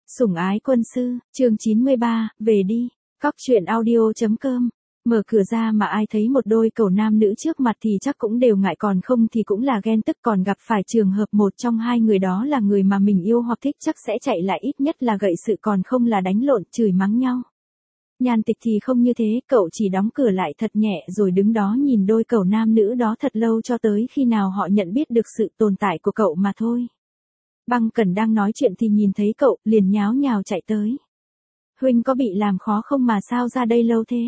Sủng ái quân sư, chương 93, về đi. Cóc truyện audio.com. Mở cửa ra mà ai thấy một đôi cẩu nam nữ trước mặt thì chắc cũng đều ngại, còn không thì cũng là ghen tức, còn gặp phải trường hợp một trong hai người đó là người mà mình yêu hoặc thích chắc sẽ chạy lại, ít nhất là gậy sự, còn không là đánh lộn, chửi mắng nhau. Nhan Tịch thì không như thế, cậu chỉ đóng cửa lại thật nhẹ rồi đứng đó nhìn đôi cẩu nam nữ đó thật lâu, cho tới khi nào họ nhận biết được sự tồn tại của cậu mà thôi. Băng Cẩn đang nói chuyện thì nhìn thấy cậu, liền nháo nhào chạy tới. Huynh có bị làm khó không mà sao ra đây lâu thế?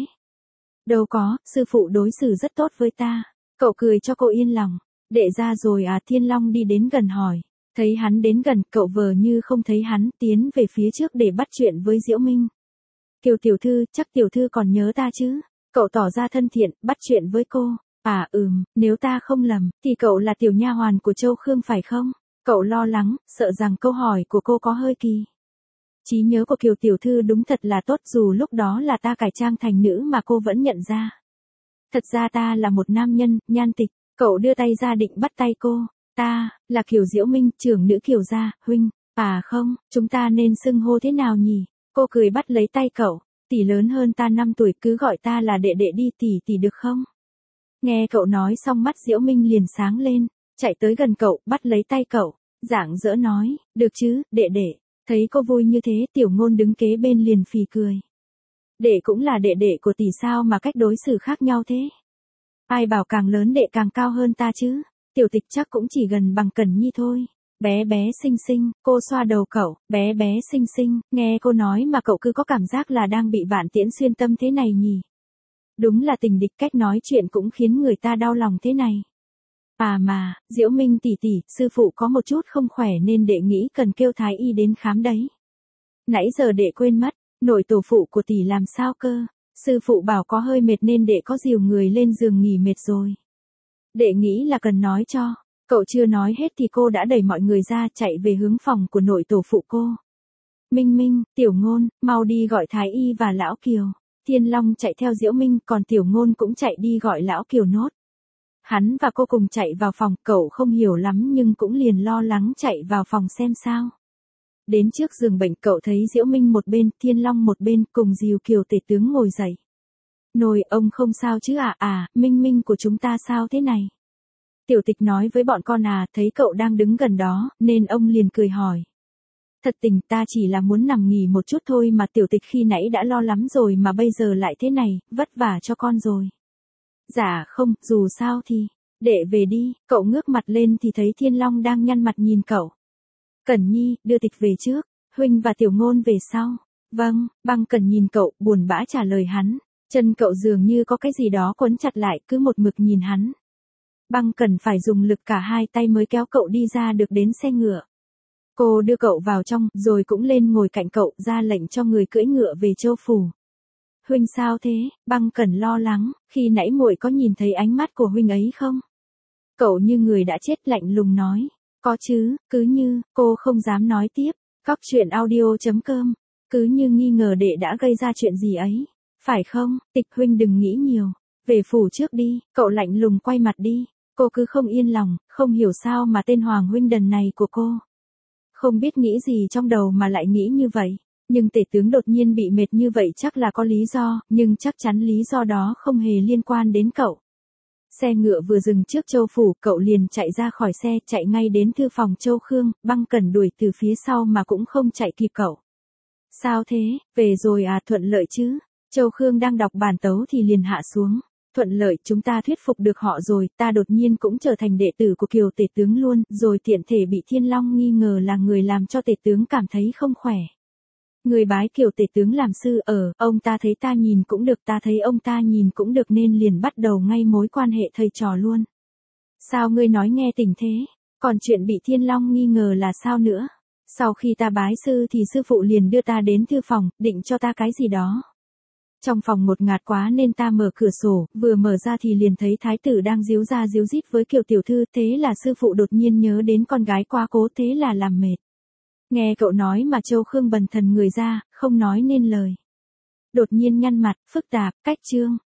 Đâu có, sư phụ đối xử rất tốt với ta. Cậu cười cho cô yên lòng. Đệ ra rồi à? Thiên Long đi đến gần hỏi. Thấy hắn đến gần, cậu vờ như không thấy hắn, tiến về phía trước để bắt chuyện với Diễu Minh. Kiều tiểu thư, chắc tiểu thư còn nhớ ta chứ? Cậu tỏ ra thân thiện, bắt chuyện với cô. À nếu ta không lầm, thì cậu là tiểu nha hoàn của Châu Khương phải không? Cậu lo lắng, sợ rằng câu hỏi của cô có hơi kỳ. Trí nhớ của Kiều tiểu thư đúng thật là tốt, dù lúc đó là ta cải trang thành nữ mà cô vẫn nhận ra. Thật ra ta là một nam nhân, Nhan Tịch. Cậu đưa tay ra định bắt tay cô. Ta, là Kiều Diễu Minh, trưởng nữ Kiều gia, huynh. À không, chúng ta nên xưng hô thế nào nhỉ? Cô cười bắt lấy tay cậu. Tỷ lớn hơn ta 5 tuổi, cứ gọi ta là đệ đệ đi, tỷ được không? Nghe cậu nói xong mắt Diễu Minh liền sáng lên, chạy tới gần cậu, bắt lấy tay cậu, rạng rỡ nói, được chứ, đệ đệ. Thấy cô vui như thế, Tiểu Ngôn đứng kế bên liền phì cười. Đệ cũng là đệ đệ của tỷ sao mà cách đối xử khác nhau thế? Ai bảo càng lớn đệ càng cao hơn ta chứ? Tiểu Tịch chắc cũng chỉ gần bằng Cẩn Nhi thôi. Bé bé xinh xinh, cô xoa đầu cậu, bé bé xinh xinh, nghe cô nói mà cậu cứ có cảm giác là đang bị vạn tiễn xuyên tâm thế này nhỉ? Đúng là tình địch, cách nói chuyện cũng khiến người ta đau lòng thế này. À mà, Diễu Minh tỷ tỷ, sư phụ có một chút không khỏe nên đệ nghĩ cần kêu thái y đến khám đấy. Nãy giờ đệ quên mất, nội tổ phụ của tỷ làm sao cơ? Sư phụ bảo có hơi mệt nên đệ có dìu người lên giường nghỉ mệt rồi. Đệ nghĩ là cần nói cho. Cậu chưa nói hết thì cô đã đẩy mọi người ra, chạy về hướng phòng của nội tổ phụ cô. Minh Minh, Tiểu Ngôn, mau đi gọi thái y và lão Kiều. Thiên Long chạy theo Diễu Minh, còn Tiểu Ngôn cũng chạy đi gọi lão Kiều nốt. Hắn và cô cùng chạy vào phòng, cậu không hiểu lắm nhưng cũng liền lo lắng chạy vào phòng xem sao. Đến trước giường bệnh, cậu thấy Diễu Minh một bên, Thiên Long một bên, cùng dìu Kiều tể tướng ngồi dậy. Nồi, ông không sao chứ à? Minh Minh của chúng ta sao thế này? Tiểu Tịch nói với bọn con thấy cậu đang đứng gần đó, nên ông liền cười hỏi. Thật tình, ta chỉ là muốn nằm nghỉ một chút thôi mà. Tiểu Tịch khi nãy đã lo lắm rồi mà bây giờ lại thế này, vất vả cho con rồi. Dạ không, dù sao thì, đệ về đi. Cậu ngước mặt lên thì thấy Thiên Long đang nhăn mặt nhìn cậu. Cẩn Nhi, đưa Tịch về trước, huynh và Tiểu Ngôn về sau. Vâng. Băng Cẩn nhìn cậu, buồn bã trả lời hắn. Chân cậu dường như có cái gì đó quấn chặt lại, cứ một mực nhìn hắn. Băng Cẩn phải dùng lực cả hai tay mới kéo cậu đi ra được đến xe ngựa. Cô đưa cậu vào trong, rồi cũng lên ngồi cạnh cậu, ra lệnh cho người cưỡi ngựa về Châu phủ. Huynh sao thế? Băng Cẩn lo lắng, khi nãy muội có nhìn thấy ánh mắt của huynh ấy không? Cậu như người đã chết, lạnh lùng nói. Có chứ, cứ như, cô không dám nói tiếp. Cóc truyện audio.com. Cứ như nghi ngờ đệ đã gây ra chuyện gì ấy. Phải không? Tịch huynh đừng nghĩ nhiều. Về phủ trước đi. Cậu lạnh lùng quay mặt đi. Cô cứ không yên lòng, không hiểu sao mà tên Hoàng huynh đần này của cô. Không biết nghĩ gì trong đầu mà lại nghĩ như vậy. Nhưng tể tướng đột nhiên bị mệt như vậy chắc là có lý do, nhưng chắc chắn lý do đó không hề liên quan đến cậu. Xe ngựa vừa dừng trước Châu phủ, cậu liền chạy ra khỏi xe, chạy ngay đến thư phòng Châu Khương. Băng Cẩn đuổi từ phía sau mà cũng không chạy kịp cậu. Sao thế, về rồi à? Thuận lợi chứ? Châu Khương đang đọc bản tấu thì liền hạ xuống. Thuận lợi, chúng ta thuyết phục được họ rồi, ta đột nhiên cũng trở thành đệ tử của Kiều tể tướng luôn, rồi tiện thể bị Thiên Long nghi ngờ là người làm cho tể tướng cảm thấy không khỏe. Người bái Kiều tể tướng làm sư, ông ta thấy ta nhìn cũng được, ta thấy ông ta nhìn cũng được nên liền bắt đầu ngay mối quan hệ thầy trò luôn. Sao ngươi nói nghe tỉnh thế? Còn chuyện bị Thiên Long nghi ngờ là sao nữa? Sau khi ta bái sư thì sư phụ liền đưa ta đến thư phòng, định cho ta cái gì đó. Trong phòng ngột ngạt quá nên ta mở cửa sổ, vừa mở ra thì liền thấy thái tử đang díu ra díu dít với Kiều tiểu thư, thế là sư phụ đột nhiên nhớ đến con gái quá cố, thế là làm mệt. Nghe cậu nói mà Châu Khương bần thần người ra, không nói nên lời. Đột nhiên nhăn mặt, phức tạp, cách chương.